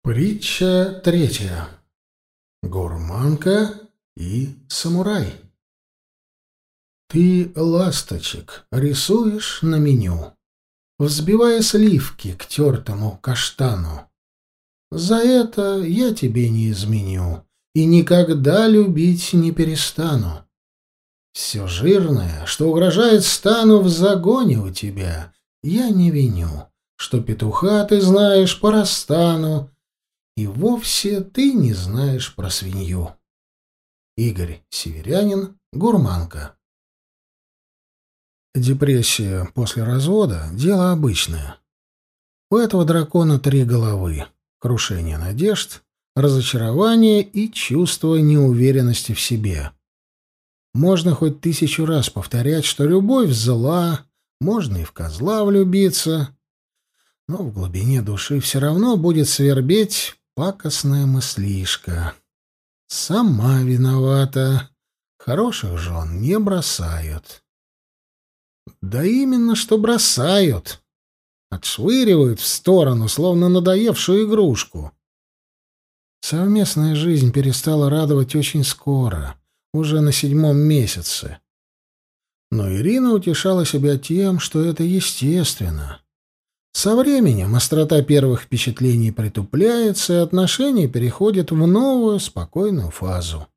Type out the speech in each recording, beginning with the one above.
Притча третья. Гурманка и самурай. Ты ласточек рисуешь на меню, взбивая сливки к тертому каштану. За это я тебе не изменю и никогда любить не перестану. Все жирное, что угрожает стану в загоне у тебя, я не виню, что петуха ты знаешь по растану, и вовсе ты не знаешь про свинью. Игорь Северянин, Гурманка. Депрессия после развода — дело обычное. У этого дракона три головы: крушение надежд, разочарование и чувство неуверенности в себе. Можно хоть 1000 раз повторять, что любовь зла, можно и в козла влюбиться, но в глубине души все равно будет свербеть пакостная мыслишка. Сама виновата. Хороших жен не бросают. Да именно что бросают. Отшвыривают в сторону, словно надоевшую игрушку. Совместная жизнь перестала радовать очень скоро, уже на 7-м месяце. Но Ирина утешала себя тем, что это естественно. Со временем острота первых впечатлений притупляется, и отношения переходят в новую, спокойную фазу.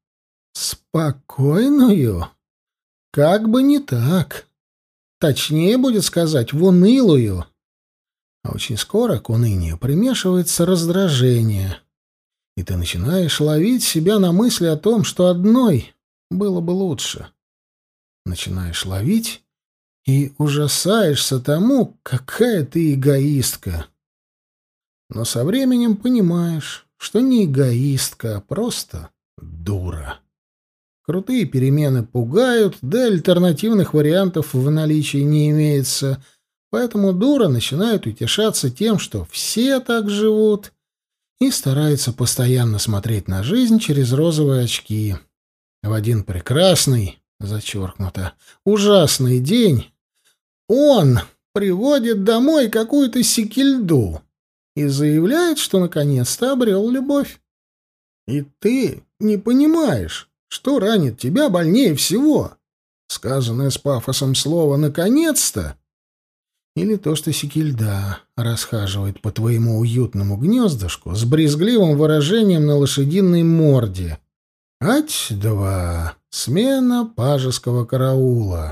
Спокойную? Как бы не так. Точнее будет сказать, в унылую. А очень скоро к унынию примешивается раздражение, и ты начинаешь ловить себя на мысли о том, что одной было бы лучше. Начинаешь ловить и ужасаешься тому, какая ты эгоистка. Но со временем понимаешь, что не эгоистка, а просто дура. Крутые перемены пугают, да альтернативных вариантов в наличии не имеется, поэтому дура начинает утешаться тем, что все так живут, и старается постоянно смотреть на жизнь через розовые очки. В один прекрасный, зачеркнуто, ужасный день он приводит домой какую-то секильду и заявляет, что наконец-то обрел любовь. И ты не понимаешь, что ранит тебя больнее всего. Сказанное с пафосом слово «наконец-то» или то, что секильда расхаживает по твоему уютному гнездышку с брезгливым выражением на лошадиной морде. Ать-два. Смена пажеского караула.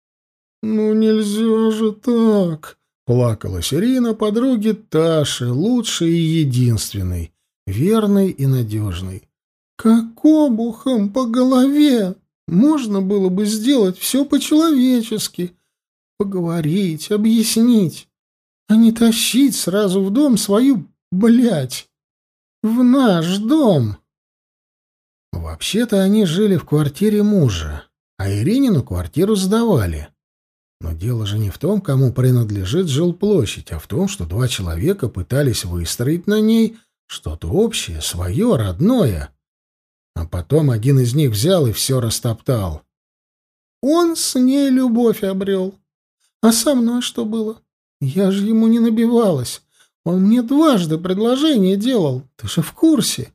«Ну нельзя же так!» — плакалась Ирина подруге Таши, лучшей и единственной, верной и надежной. «Как обухом по голове! Можно было бы сделать все по-человечески, поговорить, объяснить, а не тащить сразу в дом свою блядь. В наш дом!» Вообще-то они жили в квартире мужа, а Иринину квартиру сдавали. Но дело же не в том, кому принадлежит жилплощадь, а в том, что два человека пытались выстроить на ней что-то общее, свое, родное. А потом один из них взял и все растоптал. Он с ней любовь обрел. А со мной что было? Я же ему не набивалась. Он мне дважды предложение делал. Ты же в курсе.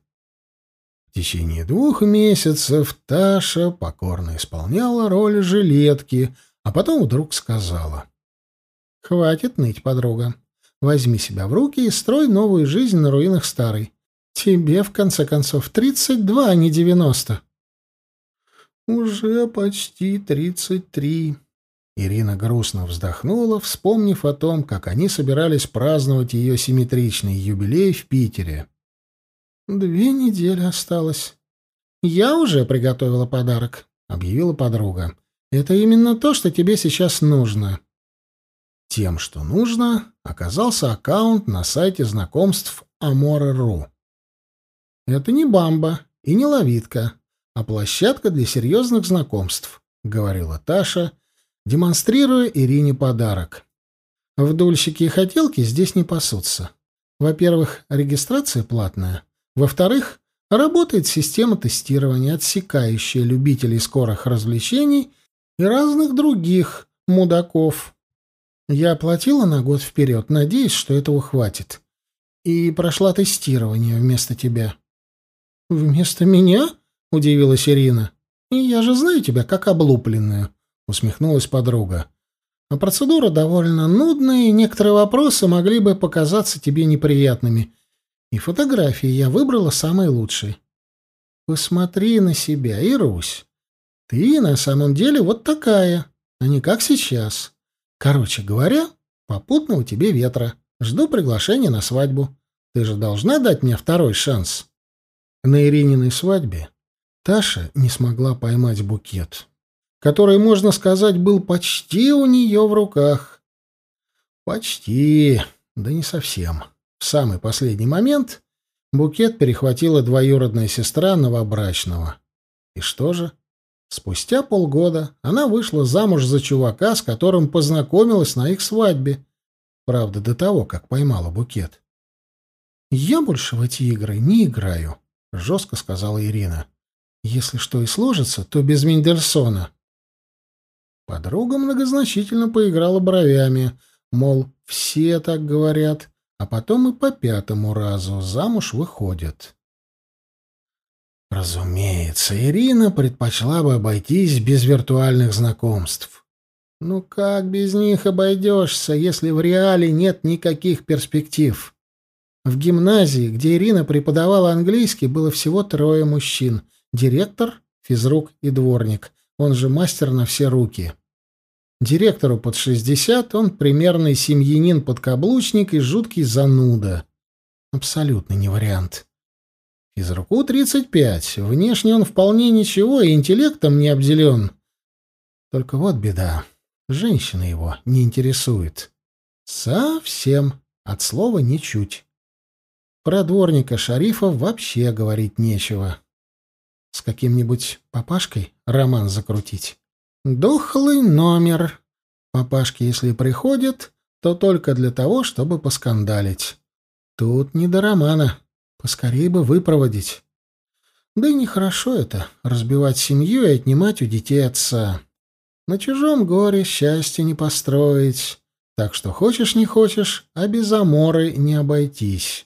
В течение 2 месяцев Таша покорно исполняла роль жилетки, а потом вдруг сказала: «Хватит ныть, подруга. Возьми себя в руки и строй новую жизнь на руинах старой. Тебе, в конце концов, 32, а не 90». «Уже почти 33». Ирина грустно вздохнула, вспомнив о том, как они собирались праздновать ее симметричный юбилей в Питере. 2 недели осталось. «Я уже приготовила подарок», — объявила подруга. «Это именно то, что тебе сейчас нужно». Тем, что нужно, оказался аккаунт на сайте знакомств Amore.ru. «Это не Бамба и не Ловитка, а площадка для серьезных знакомств», — говорила Таша, демонстрируя Ирине подарок. «Вдульщики и хотелки здесь не пасутся. Во-первых, регистрация платная. Во-вторых, работает система тестирования, отсекающая любителей скорых развлечений и разных других мудаков. Я оплатила на год вперед, надеясь, что этого хватит. и прошла тестирование вместо тебя». «Вместо меня?» — удивилась Ирина. «И я же знаю тебя как облупленную», — усмехнулась подруга. «А процедура довольно нудная, и некоторые вопросы могли бы показаться тебе неприятными. И фотографии я выбрала самые лучшие. Посмотри на себя, Ирусь. Ты на самом деле вот такая, а не как сейчас. Короче говоря, попутного тебе ветра. Жду приглашения на свадьбу. Ты же должна дать мне второй шанс». На Ирининой свадьбе Таша не смогла поймать букет, который, можно сказать, был почти у нее в руках. Почти, да не совсем. В самый последний момент букет перехватила двоюродная сестра новобрачного. И что же? Спустя полгода она вышла замуж за чувака, с которым познакомилась на их свадьбе. Правда, до того, как поймала букет. «Я больше в эти игры не играю», — жестко сказала Ирина. «Если что и сложится, то без Мендельсона». Подруга многозначительно поиграла бровями, мол, все так говорят, а потом и по пятому разу замуж выходят. Разумеется, Ирина предпочла бы обойтись без виртуальных знакомств. Ну как без них обойдешься, если в реале нет никаких перспектив? В гимназии, где Ирина преподавала английский, было всего 3 мужчин: директор, физрук и дворник, он же мастер на все руки. Директору под 60, он примерный семьянин-подкаблучник и жуткий зануда. Абсолютно не вариант. Физруку 35, внешне он вполне ничего и интеллектом не обделен. Только вот беда, женщина его не интересует. Совсем, от слова ничуть. Про дворника Шарифа вообще говорить нечего. С каким-нибудь папашкой роман закрутить? Дохлый номер. Папашки, если приходят, то только для того, чтобы поскандалить. Тут не до романа. Поскорей бы выпроводить. Да и нехорошо это — разбивать семью и отнимать у детей отца. На чужом горе счастья не построить. Так что хочешь не хочешь, а без аморы не обойтись.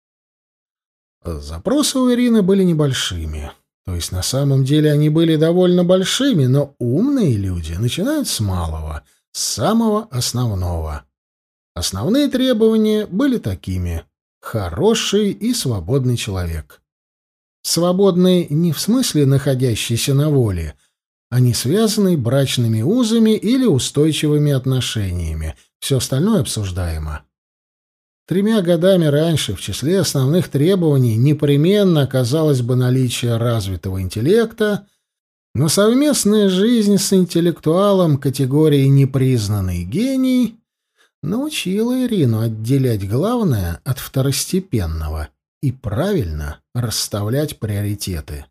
Запросы у Ирины были небольшими. То есть на самом деле они были довольно большими, но умные люди начинают с малого, с самого основного. Основные требования были такими: хороший и свободный человек. Свободный не в смысле находящийся на воле, а не связанный брачными узами или устойчивыми отношениями. Все остальное обсуждаемо. 3 годами раньше в числе основных требований непременно оказалось бы наличие развитого интеллекта, но совместная жизнь с интеллектуалом категории «непризнанный гений» научила Ирину отделять главное от второстепенного и правильно расставлять приоритеты.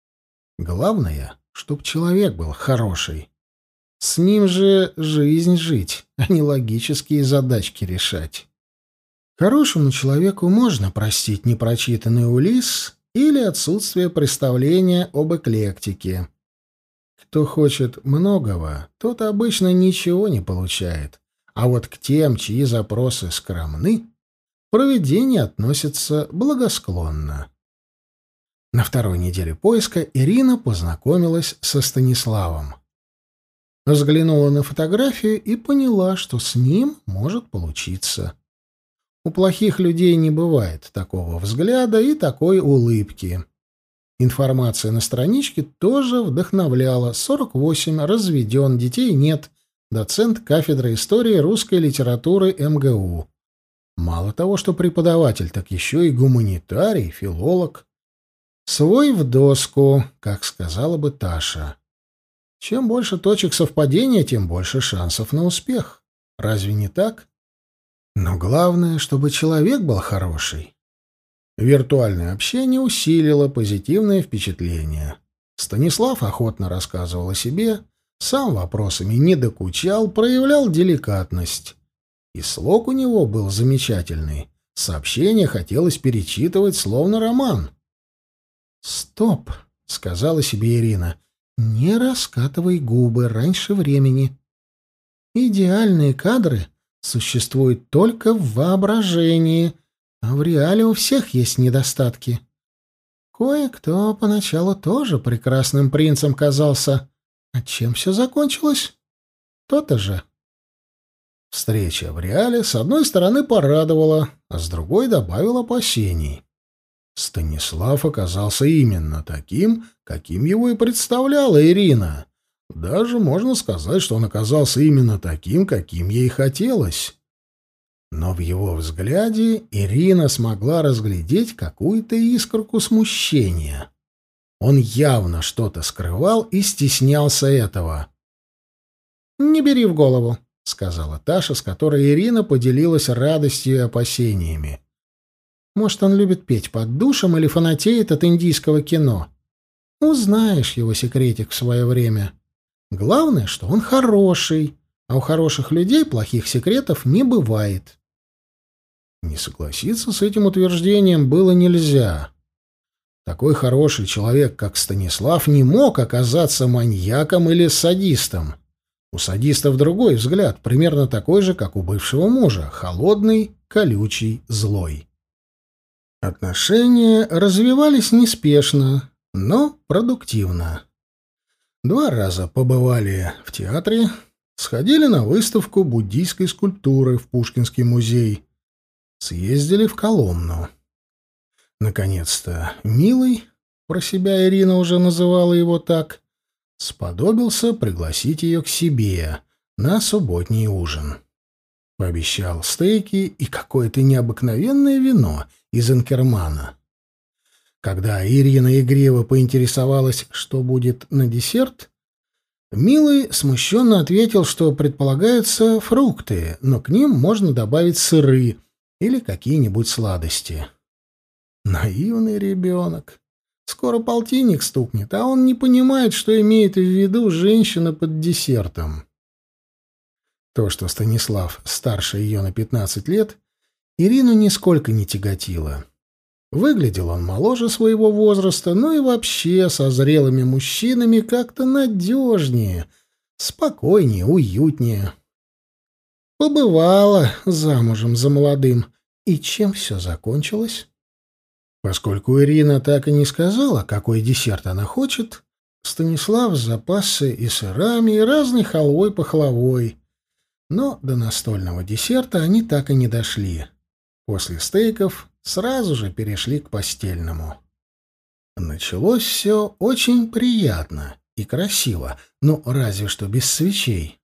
Главное, чтоб человек был хороший. С ним же жизнь жить, а не логические задачки решать. Хорошему человеку можно простить непрочитанный Улисс или отсутствие представления об эклектике. Кто хочет многого, тот обычно ничего не получает. А вот к тем, чьи запросы скромны, провидение относится благосклонно. На 2-й неделе поиска Ирина познакомилась со Станиславом. Взглянула на фотографию и поняла, что с ним может получиться. У плохих людей не бывает такого взгляда и такой улыбки. Информация на страничке тоже вдохновляла. 48, разведен, детей нет, доцент кафедры истории русской литературы МГУ. Мало того, что преподаватель, так еще и гуманитарий, филолог. Свой в доску, как сказала бы Таша. Чем больше точек совпадения, тем больше шансов на успех. Разве не так? Но главное, чтобы человек был хороший. Виртуальное общение усилило позитивное впечатление. Станислав охотно рассказывал о себе, сам вопросами не докучал, проявлял деликатность. И слог у него был замечательный. Сообщение хотелось перечитывать, словно роман. «Стоп», — сказала себе Ирина, — «не раскатывай губы раньше времени. Идеальные кадры существуют только в воображении, А в реале у всех есть недостатки. Кое-кто поначалу тоже прекрасным принцем казался. А чем все закончилось? То-то же. Встреча в реале с одной стороны порадовала, а с другой добавила опасений. Станислав оказался именно таким, каким его и представляла Ирина. Даже можно сказать, что он оказался именно таким, каким ей хотелось. Но в его взгляде Ирина смогла разглядеть какую-то искорку смущения. Он явно что-то скрывал и стеснялся этого. «Не бери в голову», — сказала Таша, с которой Ирина поделилась радостью и опасениями. «Может, он любит петь под душем или фанатеет от индийского кино. Узнаешь его секретик в свое время. Главное, что он хороший, а у хороших людей плохих секретов не бывает». Не согласиться с этим утверждением было нельзя. Такой хороший человек, как Станислав, не мог оказаться маньяком или садистом. У садистов другой взгляд, примерно такой же, как у бывшего мужа, холодный, колючий, злой. Отношения развивались неспешно, но продуктивно. 2 раза побывали в театре, сходили на выставку буддийской скульптуры в Пушкинский музей, съездили в Коломну. Наконец-то Милый, про себя Ирина уже называла его так, сподобился пригласить ее к себе на субботний ужин. Пообещал стейки и какое-то необыкновенное вино из Инкермана. Когда Ирина игриво поинтересовалась, что будет на десерт, Милый смущенно ответил, что предполагаются фрукты, но к ним можно добавить сыры или какие-нибудь сладости. Наивный ребенок. Скоро полтинник стукнет, а он не понимает, что имеет в виду женщина под десертом. То, что Станислав старше ее на 15 лет, Ирину нисколько не тяготило. Выглядел он моложе своего возраста, но и вообще со зрелыми мужчинами как-то надежнее, спокойнее, уютнее. Побывала замужем за молодым. И чем все закончилось? Поскольку Ирина так и не сказала, какой десерт она хочет, Станислав запасся и сырами, и разной халвой-пахлавой. Но до настольного десерта они так и не дошли. После стейков сразу же перешли к постельному. Началось все очень приятно и красиво, ну, разве что без свечей.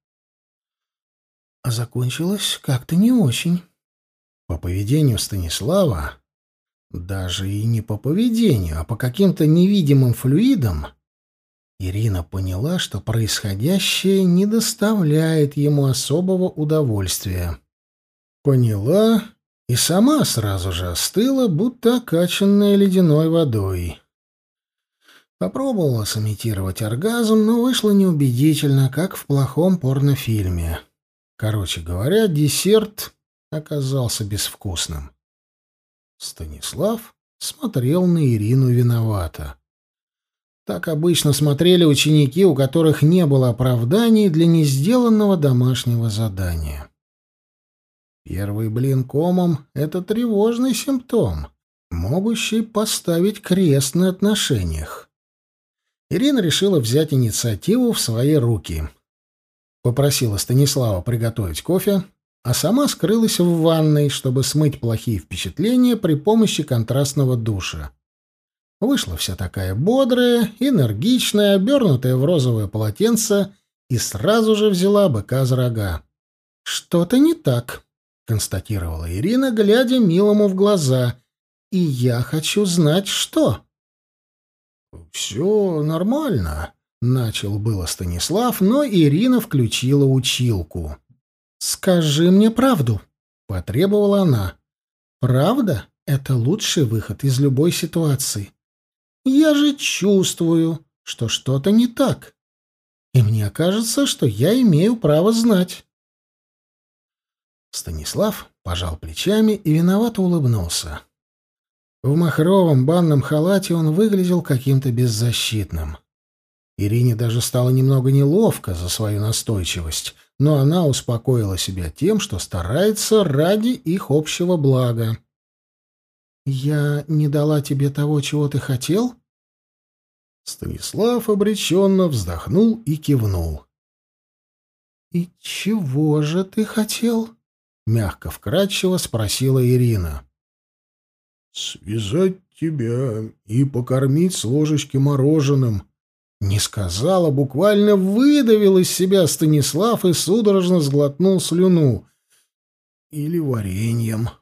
А закончилось как-то не очень. По поведению Станислава, даже и не по поведению, а по каким-то невидимым флюидам, Ирина поняла, что происходящее не доставляет ему особого удовольствия. Поняла и сама сразу же остыла, будто окачанная ледяной водой. Попробовала сымитировать оргазм, но вышло неубедительно, как в плохом порнофильме. Короче говоря, десерт оказался безвкусным. Станислав смотрел на Ирину виновато. Так обычно смотрели ученики, у которых не было оправданий для несделанного домашнего задания. Первый блин комом — это тревожный симптом, могущий поставить крест на отношениях. Ирина решила взять инициативу в свои руки. Попросила Станислава приготовить кофе, а сама скрылась в ванной, чтобы смыть плохие впечатления при помощи контрастного душа. Вышла вся такая бодрая, энергичная, обернутая в розовое полотенце, и сразу же взяла быка за рога. «Что-то не так», — констатировала Ирина, глядя Милому в глаза. «И я хочу знать, что». «Все нормально», — начал было Станислав, но Ирина включила училку. «Скажи мне правду», — потребовала она. «Правда — это лучший выход из любой ситуации. Я же чувствую, что что-то не так. И мне кажется, что я имею право знать». Станислав пожал плечами и виновато улыбнулся. В махровом банном халате он выглядел каким-то беззащитным. Ирине даже стало немного неловко за свою настойчивость, но она успокоила себя тем, что старается ради их общего блага. «Я не дала тебе того, чего ты хотел?» Станислав обреченно вздохнул и кивнул. «И чего же ты хотел?» — мягко вкрадчиво спросила Ирина. «Связать тебя и покормить с ложечки мороженым». Не сказала, буквально выдавил из себя Станислав и судорожно сглотнул слюну. «Или вареньем».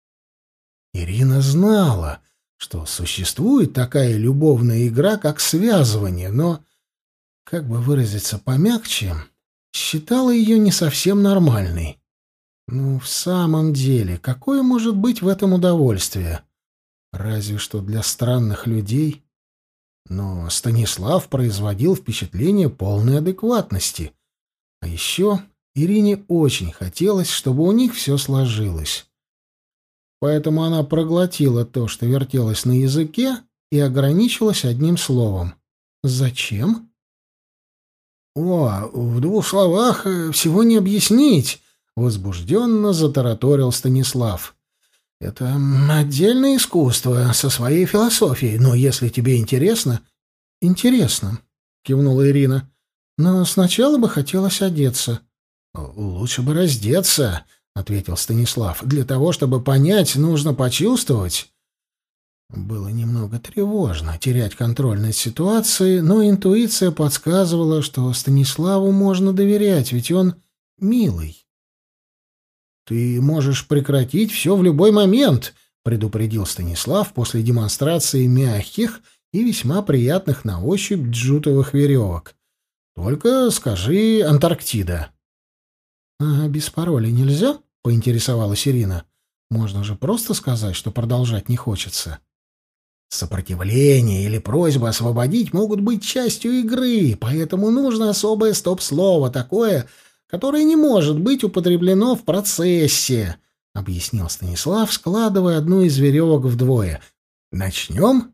Ирина знала, что существует такая любовная игра, как связывание, но, как бы выразиться помягче, считала ее не совсем нормальной. Ну, в самом деле, какое может быть в этом удовольствие? Разве что для странных людей. Но Станислав производил впечатление полной адекватности. А еще Ирине очень хотелось, чтобы у них все сложилось. Поэтому она проглотила то, что вертелось на языке, и ограничилась одним словом. «Зачем?» «О, в двух словах всего не объяснить», — возбужденно затараторил Станислав. «Это отдельное искусство со своей философией, но если тебе интересно...» «Интересно», — кивнула Ирина. «Но сначала бы хотелось одеться». «Лучше бы раздеться», — ответил Станислав. «Для того, чтобы понять, нужно почувствовать». Было немного тревожно терять контроль над ситуацией, но интуиция подсказывала, что Станиславу можно доверять, ведь он милый. «Ты можешь прекратить все в любой момент», — предупредил Станислав после демонстрации мягких и весьма приятных на ощупь джутовых веревок. «Только скажи «Антарктида». «А без пароля нельзя?» — поинтересовалась Ирина. «Можно же просто сказать, что продолжать не хочется». «Сопротивление или просьба освободить могут быть частью игры, поэтому нужно особое стоп-слово, такое, которое не может быть употреблено в процессе», — объяснил Станислав, складывая одну из веревок вдвое. «Начнем?»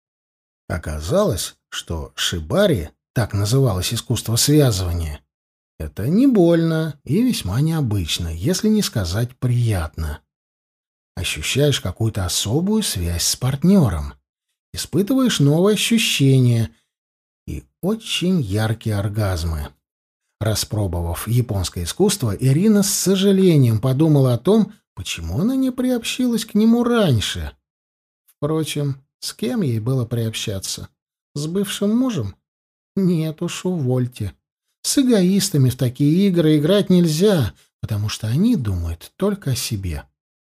Оказалось, что шибари, так называлось искусство связывания, это не больно и весьма необычно, если не сказать приятно. Ощущаешь какую-то особую связь с партнером, испытываешь новые ощущения и очень яркие оргазмы. Распробовав японское искусство, Ирина с сожалением подумала о том, почему она не приобщилась к нему раньше. Впрочем, с кем ей было приобщаться? С бывшим мужем? Нет уж, увольте. С эгоистами в такие игры играть нельзя, потому что они думают только о себе.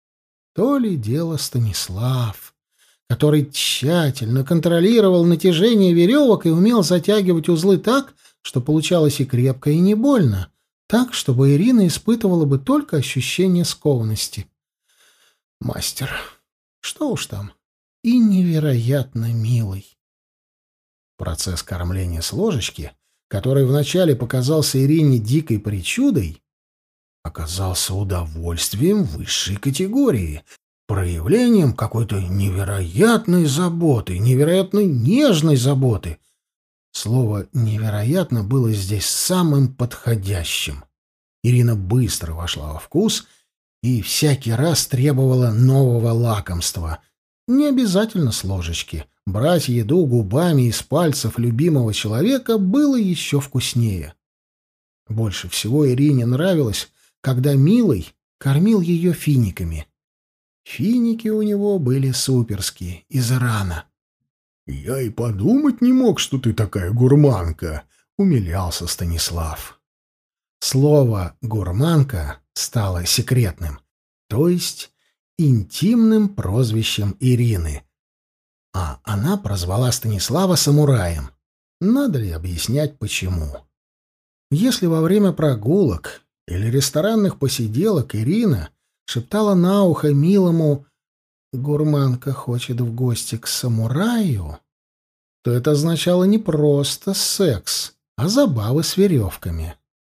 То ли дело Станислав, который тщательно контролировал натяжение веревок и умел затягивать узлы так, что получалось и крепко, и не больно, так, чтобы Ирина испытывала бы только ощущение скованности. Мастер. Что уж там. И невероятно милый. Процесс кормления с ложечки, который вначале показался Ирине дикой причудой, оказался удовольствием высшей категории, проявлением какой-то невероятной заботы, невероятной нежной заботы. Слово «невероятно» было здесь самым подходящим. Ирина быстро вошла во вкус и всякий раз требовала нового лакомства. Не обязательно с ложечки. Брать еду губами из пальцев любимого человека было еще вкуснее. Больше всего Ирине нравилось, когда милый кормил ее финиками. Финики у него были суперские, из Ирана. «Я и подумать не мог, что ты такая гурманка», — умилялся Станислав. Слово «гурманка» стало секретным, то есть интимным прозвищем Ирины. А она прозвала Станислава самураем. Надо ли объяснять, почему? Если во время прогулок или ресторанных посиделок Ирина шептала на ухо милому «гурманка хочет в гости к самураю», то это означало не просто секс, а забавы с веревками.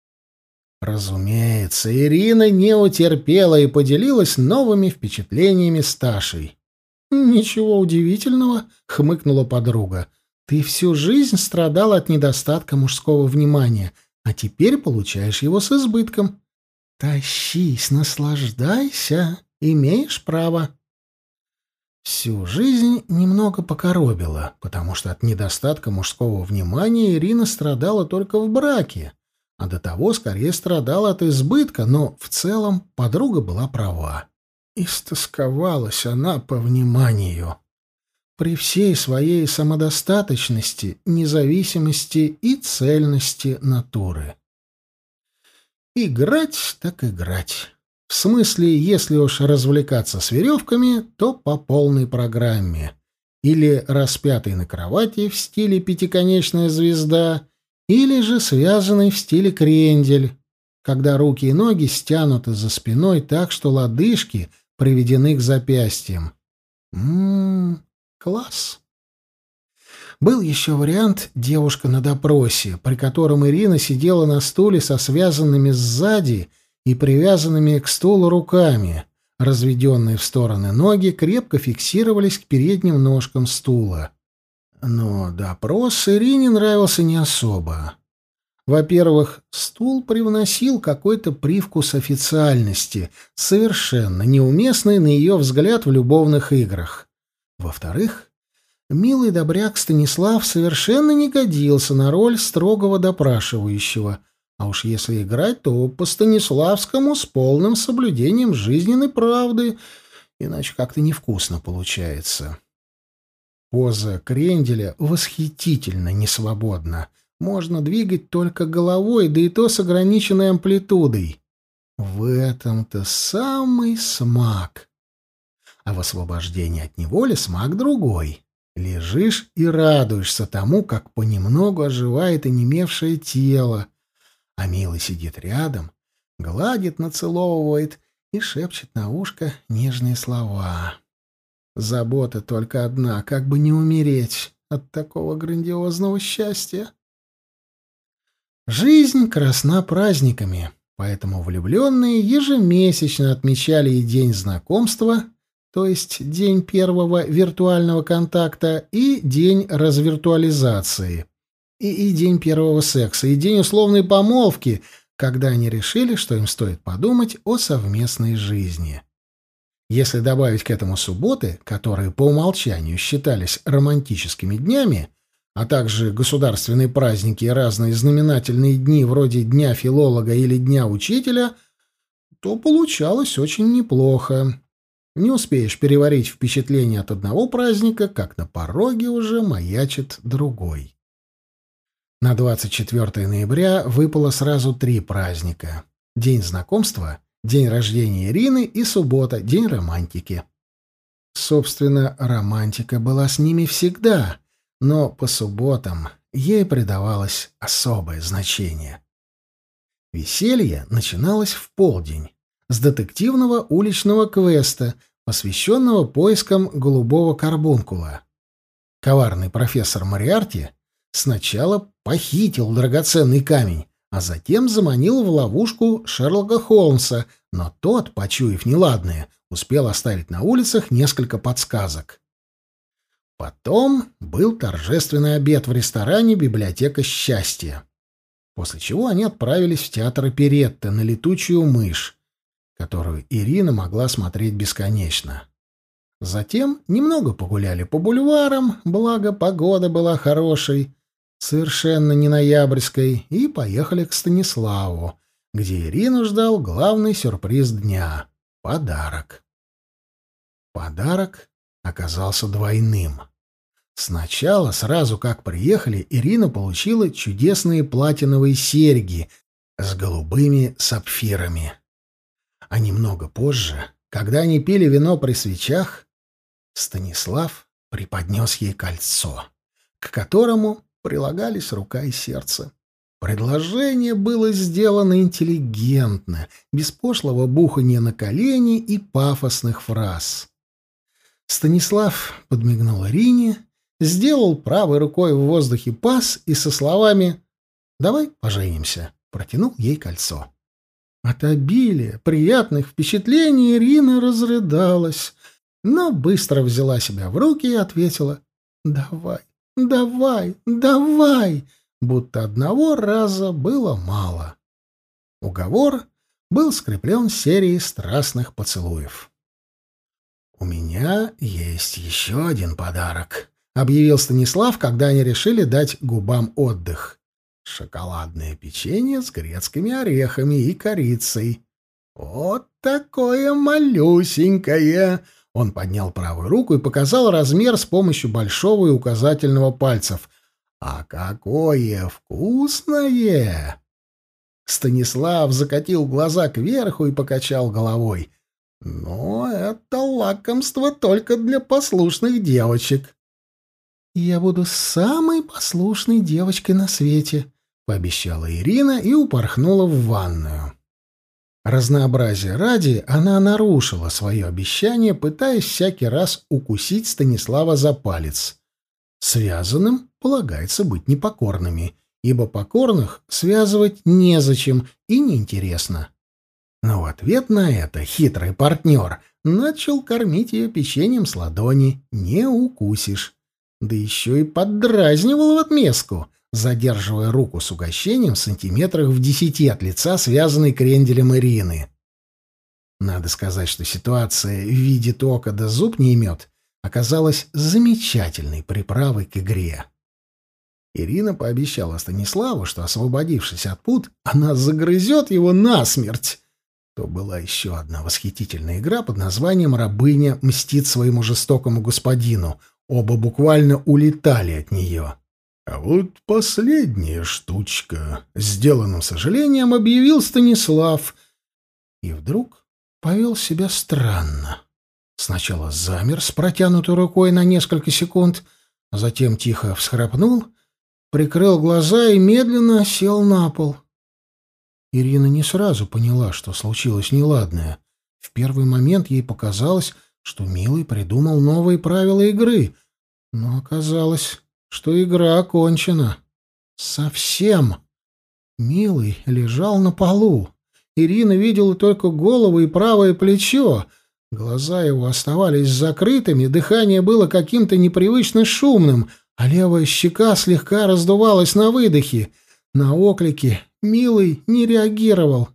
Разумеется, Ирина не утерпела и поделилась новыми впечатлениями с Ташей. «Ничего удивительного», — хмыкнула подруга. «Ты всю жизнь страдала от недостатка мужского внимания, а теперь получаешь его с избытком. Тащись, наслаждайся, имеешь право». Всю жизнь немного покоробило, потому что от недостатка мужского внимания Ирина страдала только в браке, а до того скорее страдала от избытка, но в целом подруга была права. Истосковалась она по вниманию. При всей своей самодостаточности, независимости и цельности натуры. Играть так играть. В смысле, если уж развлекаться с веревками, то по полной программе. Или распятый на кровати в стиле пятиконечная звезда, или же связанный в стиле крендель, когда руки и ноги стянуты за спиной так, что лодыжки приведены к запястьям. Класс. Был еще вариант «девушка на допросе», при котором Ирина сидела на стуле со связанными сзади и привязанными к стулу руками. Разведенные в стороны ноги крепко фиксировались к передним ножкам стула. Но допрос Ирине нравился не особо. Во-первых, стул привносил какой-то привкус официальности, совершенно неуместный, на ее взгляд, в любовных играх. Во-вторых, милый добряк Станислав совершенно не годился на роль строгого допрашивающего, а уж если играть, то по Станиславскому с полным соблюдением жизненной правды, иначе как-то невкусно получается. Поза кренделя восхитительно несвободна. Можно двигать только головой, да и то с ограниченной амплитудой. В этом-то самый смак. А в освобождении от неволи смак другой. Лежишь и радуешься тому, как понемногу оживает онемевшее тело, а милый сидит рядом, гладит, нацеловывает и шепчет на ушко нежные слова. Забота только одна, как бы не умереть от такого грандиозного счастья. Жизнь красна праздниками, поэтому влюбленные ежемесячно отмечали и день знакомства, то есть день первого виртуального контакта, и день развиртуализации, и день первого секса, и день условной помолвки, когда они решили, что им стоит подумать о совместной жизни. Если добавить к этому субботы, которые по умолчанию считались романтическими днями, а также государственные праздники и разные знаменательные дни вроде Дня филолога или Дня учителя, то получалось очень неплохо. Не успеешь переварить впечатление от одного праздника, как на пороге уже маячит другой. На 24 ноября выпало сразу 3 праздника. День знакомства, день рождения Ирины и суббота, день романтики. Собственно, романтика была с ними всегда, но по субботам ей придавалось особое значение. Веселье начиналось в полдень, с детективного уличного квеста, посвященного поискам голубого карбункула. Коварный профессор Мориарти сначала похитил драгоценный камень, а затем заманил в ловушку Шерлока Холмса, но тот, почуяв неладное, успел оставить на улицах несколько подсказок. Потом был торжественный обед в ресторане «Библиотека счастья», после чего они отправились в театр оперетты на «Летучую мышь», которую Ирина могла смотреть бесконечно. Затем немного погуляли по бульварам, благо погода была хорошей, совершенно не ноябрьской, и поехали к Станиславу, где Ирину ждал главный сюрприз дня — подарок. Подарок оказался двойным. Сначала, сразу как приехали, Ирина получила чудесные платиновые серьги с голубыми сапфирами. А немного позже, когда они пили вино при свечах, Станислав преподнес ей кольцо, к которому прилагались рука и сердце. Предложение было сделано интеллигентно, без пошлого бухания на колени и пафосных фраз. Станислав подмигнул Ирине, сделал правой рукой в воздухе пас и со словами «Давай поженимся» протянул ей кольцо. От обилия приятных впечатлений Ирина разрыдалась, но быстро взяла себя в руки и ответила «Давай, давай, давай», будто одного раза было мало. Уговор был скреплен серией страстных поцелуев. «У меня есть еще один подарок», — объявил Станислав, когда они решили дать губам отдых. «Шоколадное печенье с грецкими орехами и корицей. Вот такое малюсенькое!» Он поднял правую руку и показал размер с помощью большого и указательного пальцев. «А какое вкусное!» Станислав закатил глаза кверху и покачал головой. «Но это лакомство только для послушных девочек». «Я буду самой послушной девочкой на свете», — пообещала Ирина и упорхнула в ванную. Разнообразия ради она нарушила свое обещание, пытаясь всякий раз укусить Станислава за палец. Связанным полагается быть непокорными, ибо покорных связывать незачем и неинтересно. Но в ответ на это хитрый партнер начал кормить ее печеньем с ладони, не укусишь. Да еще и поддразнивал в отместку, задерживая руку с угощением в сантиметрах в 10 от лица, связанной кренделем Ирины. Надо сказать, что ситуация в виде тока да зуб не имет оказалась замечательной приправой к игре. Ирина пообещала Станиславу, что, освободившись от пут, она загрызет его насмерть. То была еще одна восхитительная игра под названием «Рабыня мстит своему жестокому господину». Оба буквально улетали от нее. А вот последняя штучка, — с сделанным сожалением объявил Станислав. И вдруг повел себя странно. Сначала замер с протянутой рукой на несколько секунд, а затем тихо всхрапнул, прикрыл глаза и медленно сел на пол. Ирина не сразу поняла, что случилось неладное. В первый момент ей показалось, что Милый придумал новые правила игры, но оказалось, что игра окончена. Совсем. Милый лежал на полу. Ирина видела только голову и правое плечо. Глаза его оставались закрытыми, дыхание было каким-то непривычно шумным, а левая щека слегка раздувалась на выдохе. На оклики Милый не реагировал.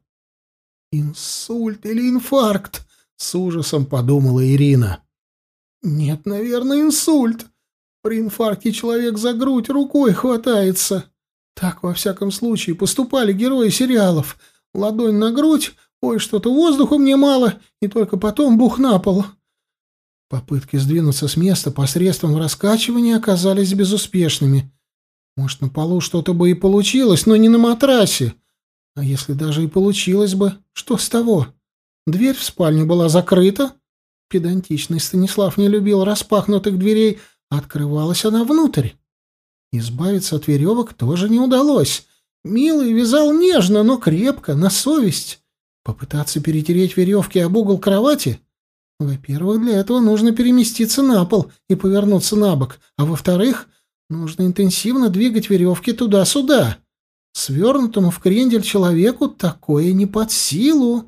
«Инсульт или инфаркт?» — с ужасом подумала Ирина. «Нет, наверное, инсульт. При инфаркте человек за грудь рукой хватается. Так, во всяком случае, поступали герои сериалов. Ладонь на грудь, ой, что-то воздуха мне мало, и только потом бух на пол». Попытки сдвинуться с места посредством раскачивания оказались безуспешными. Может, на полу что-то бы и получилось, но не на матрасе. А если даже и получилось бы, что с того? Дверь в спальню была закрыта. Педантичный Станислав не любил распахнутых дверей, а открывалась она внутрь. Избавиться от веревок тоже не удалось. Милый вязал нежно, но крепко, на совесть. Попытаться перетереть веревки об угол кровати? Во-первых, для этого нужно переместиться на пол и повернуться на бок, а во-вторых, нужно интенсивно двигать веревки туда-сюда. Свернутому в крендель человеку такое не под силу.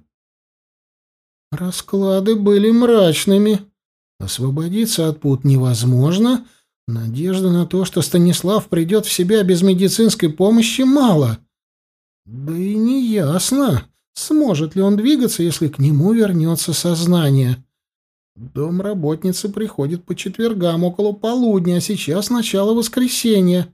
Расклады были мрачными. Освободиться от пут невозможно. Надежды на то, что Станислав придет в себя без медицинской помощи, мало. Да и неясно, сможет ли он двигаться, если к нему вернется сознание. Домработница приходит по четвергам около полудня, а сейчас начало воскресенья.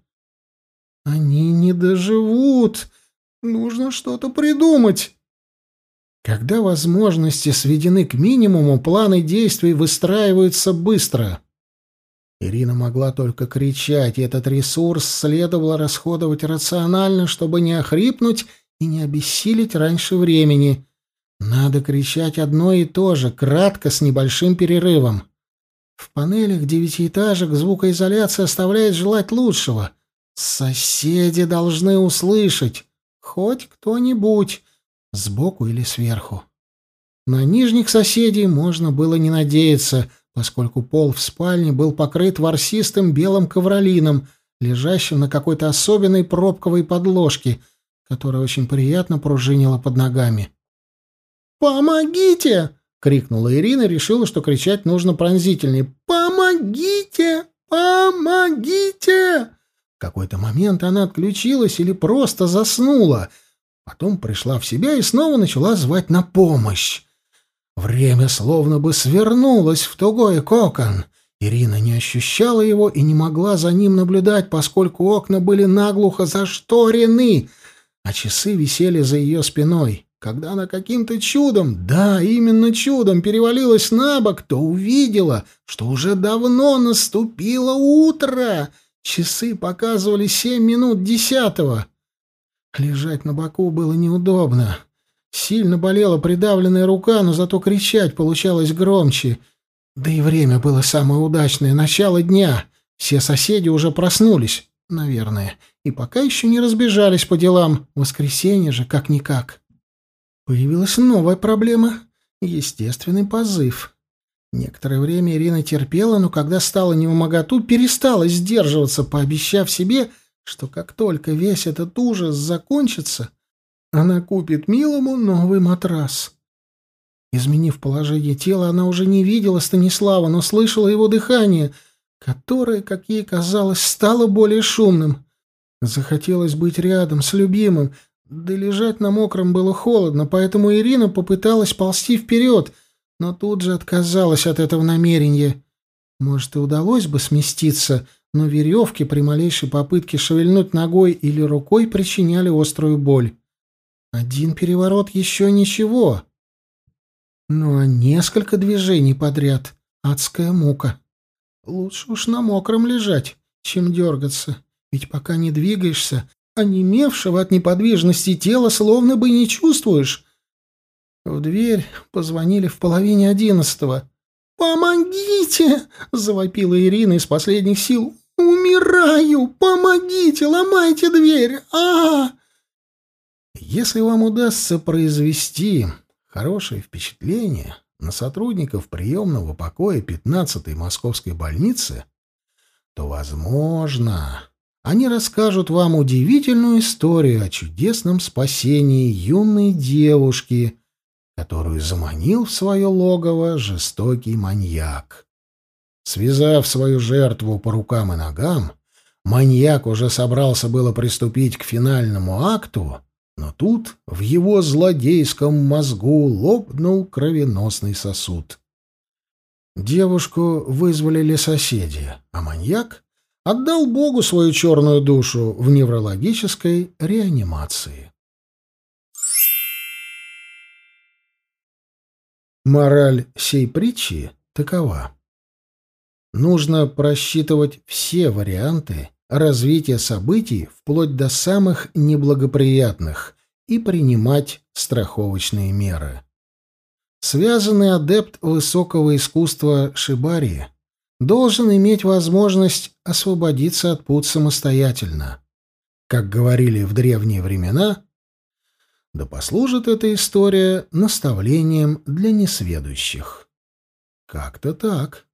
Они не доживут. Нужно что-то придумать. Когда возможности сведены к минимуму, планы действий выстраиваются быстро. Ирина могла только кричать, и этот ресурс следовало расходовать рационально, чтобы не охрипнуть и не обессилить раньше времени. Надо кричать одно и то же, кратко, с небольшим перерывом. В панелях девятиэтажек звукоизоляция оставляет желать лучшего. Соседи должны услышать. Хоть кто-нибудь. Сбоку или сверху. На нижних соседей можно было не надеяться, поскольку пол в спальне был покрыт ворсистым белым ковролином, лежащим на какой-то особенной пробковой подложке, которая очень приятно пружинила под ногами. «Помогите!» — крикнула Ирина и решила, что кричать нужно пронзительнее. «Помогите! Помогите!» В какой-то момент она отключилась или просто заснула. Потом пришла в себя и снова начала звать на помощь. Время словно бы свернулось в тугой кокон. Ирина не ощущала его и не могла за ним наблюдать, поскольку окна были наглухо зашторены, а часы висели за ее спиной. Когда она каким-то чудом, да, именно чудом, перевалилась на бок, то увидела, что уже давно наступило утро. Часы показывали 7 минут 10. Лежать на боку было неудобно. Сильно болела придавленная рука, но зато кричать получалось громче. Да и время было самое удачное — начало дня. Все соседи уже проснулись, наверное, и пока еще не разбежались по делам. Воскресенье же как-никак. Появилась новая проблема — естественный позыв. Некоторое время Ирина терпела, но когда стало невмоготу, перестала сдерживаться, пообещав себе, что как только весь этот ужас закончится, она купит милому новый матрас. Изменив положение тела, она уже не видела Станислава, но слышала его дыхание, которое, как ей казалось, стало более шумным. Захотелось быть рядом с любимым, да лежать на мокром было холодно, поэтому Ирина попыталась ползти вперед, но тут же отказалась от этого намерения. Может, и удалось бы сместиться, но веревки при малейшей попытке шевельнуть ногой или рукой причиняли острую боль. Один переворот еще ничего. Ну а несколько движений подряд — адская мука. Лучше уж на мокром лежать, чем дергаться, ведь пока не двигаешься, онемевшего от неподвижности тела словно бы не чувствуешь. В дверь позвонили в 10:30. «Помогите!» — завопила Ирина из последних сил. «Умираю! Помогите! Ломайте дверь! А-а-а!» Если вам удастся произвести хорошее впечатление на сотрудников приемного покоя 15-й московской больницы, то, возможно, они расскажут вам удивительную историю о чудесном спасении юной девушки, которую заманил в свое логово жестокий маньяк. Связав свою жертву по рукам и ногам, маньяк уже собрался было приступить к финальному акту, но тут в его злодейском мозгу лопнул кровеносный сосуд. Девушку вызволили соседи, а маньяк отдал Богу свою черную душу в неврологической реанимации. Мораль сей притчи такова. Нужно просчитывать все варианты развития событий вплоть до самых неблагоприятных и принимать страховочные меры. Связанный адепт высокого искусства шибари должен иметь возможность освободиться от пут самостоятельно. Как говорили в древние времена, да послужит эта история наставлением для несведущих. Как-то так.